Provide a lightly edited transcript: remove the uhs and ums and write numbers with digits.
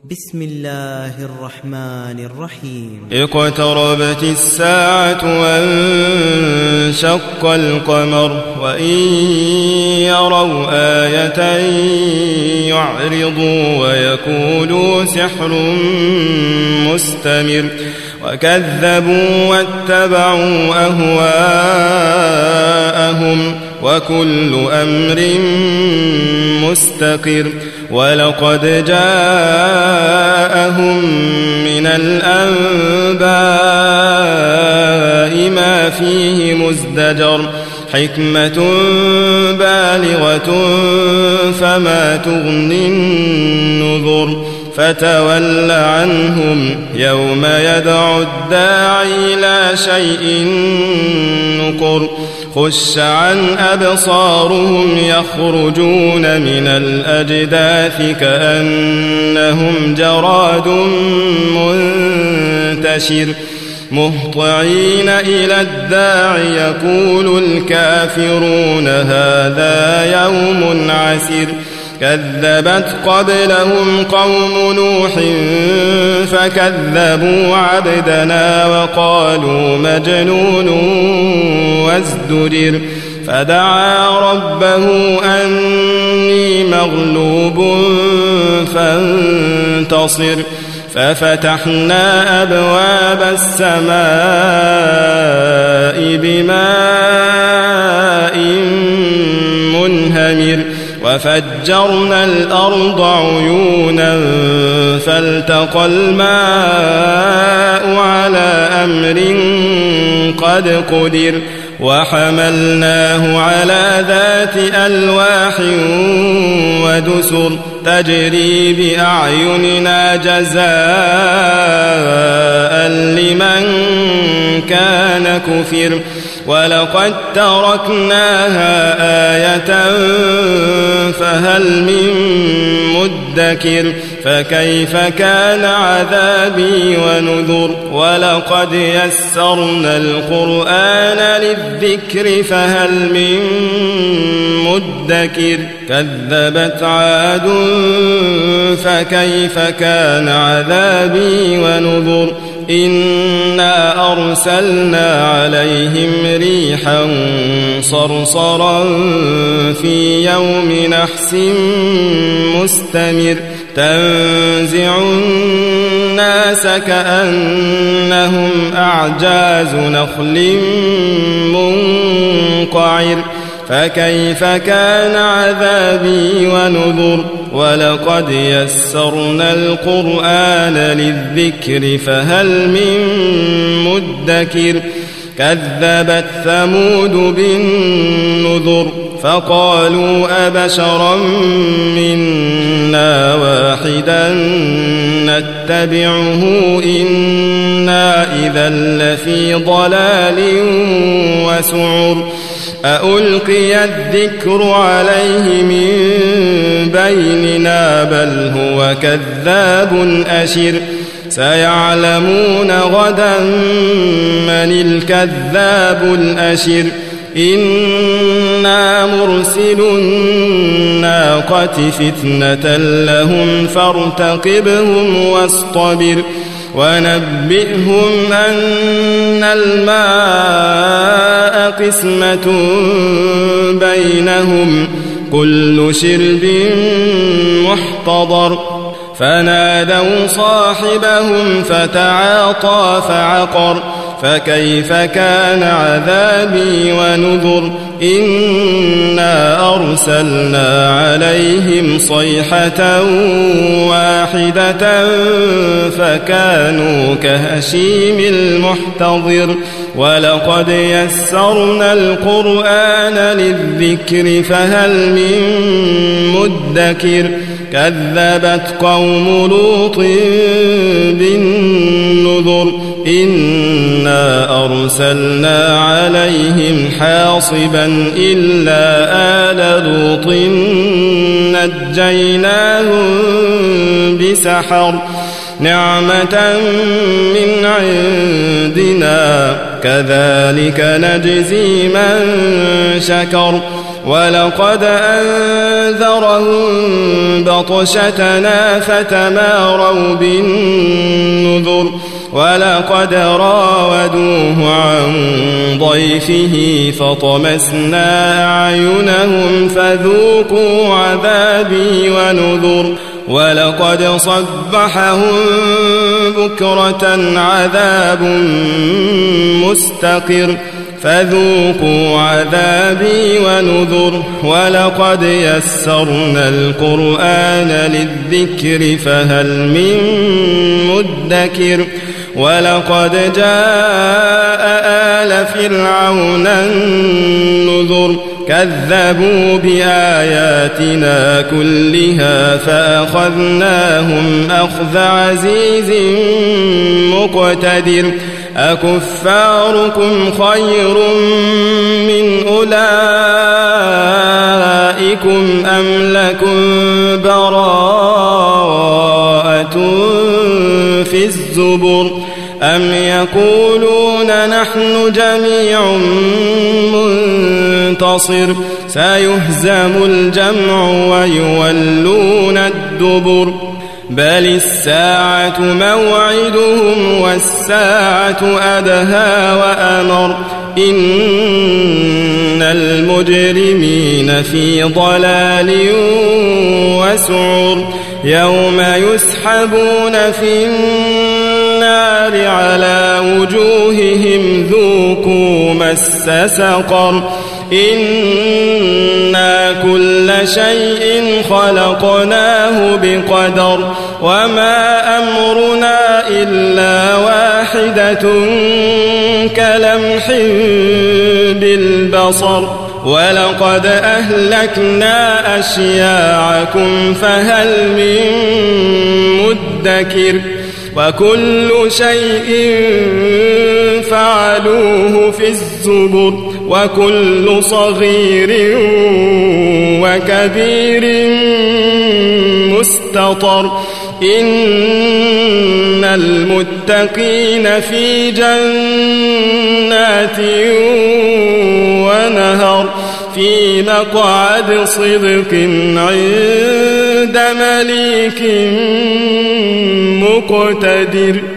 بسم الله الرحمن الرحيم. اقتربت الساعة وانشق القمر وإن يروا آية يعرضوا ويقولوا سحر مستمر وكذبوا واتبعوا أهواءهم وكل أمر مستقر ولقد جاءهم من الأنباء ما فيه مزدجر حكمة بالغة فما تغني النذر فتول عنهم يوم يدعو الداعي إلى شيء نكر خش عن أبصارهم يخرجون من الأجداث كأنهم جراد منتشر مهطعين إلى الداع يقول الكافرون هذا يوم عسر كذبت قبلهم قوم نوح فكذبوا عبدنا وقالوا مجنون وازدجر فدعا ربه أني مغلوب فانتصر ففتحنا أبواب السماء بماء منهمر وفجرنا الأرض عيونا فالتقى الماء على أمر قد قدر وحملناه على ذات ألواح ودسر تجري بأعيننا جزاء لمن كان كفر ولقد تركناها آية فهل من مدكر فكيف كان عذابي ونذر ولقد يسرنا القرآن للذكر فهل من مدكر كذبت عاد فكيف كان عذابي ونذر إنا أرسلنا عليهم ريحا صرصرا في يوم نحس مستمر تنزع الناس كأنهم أعجاز نخل منقعر فكيف كان عذابي ونذر ولقد يسرنا القرآن للذكر فهل من مدكر كذبت ثمود بالنذر فقالوا أبشرا منا واحدا نتبعه إنا إذا لفي ضلال وسعر أألقي الذكر عليه من بيننا بل هو كذاب أشر سيعلمون غدا من الكذاب الأشر إنا مرسل الناقة فتنة لهم فارتقبهم واصطبر ونبئهم أن الماء قسمة بينهم كل شرب محتضر فنادوا صاحبهم فتعاطى فعقر فكيف كان عذابي ونذر إنا أرسلنا عليهم صيحة واحدة فكانوا كهشيم المحتضر ولقد يسرنا القرآن للذكر فهل من مدكر كذبت قوم لوط بالنذر إنا أرسلنا عليهم حاصبا إلا آل لوط نجيناهم بسحر نعمة من عندنا كذلك نجزي من شكر ولقد أنذرهم بطشتنا فتماروا بالنذر ولقد راودوه عن ضيفه فطمسنا أعينهم فذوقوا عذابي ونذر ولقد صبحهم بكرة عذاب مستقر فذوقوا عذابي ونذر ولقد يسرنا القرآن للذكر فهل من مدكر ولقد جاء آل فرعون النذر كذبوا بآياتنا كلها فأخذناهم أخذ عزيز مقتدر أكفاركم خير من أولئكم أم لكم براءة في الزبر أم يقولون نحن جميع منتصر سيهزم الجمع ويولون الدبر بل الساعة موعدهم والساعة أدهى وأمر إن المجرمين في ضلال وسعر يوم يسحبون في النار على وجوههم ذوقوا مس سقر إنا كل شيء خلقناه بقدر وما أمرنا إلا واحدة كلمح بالبصر ولقد أهلكنا أشياعكم فهل من مدكر وكل شيء فعلوه في الزبر وكل صغير وكبير مستطر إن المتقين في جنات ونهر في مقعد صدق عند مليك مقتدر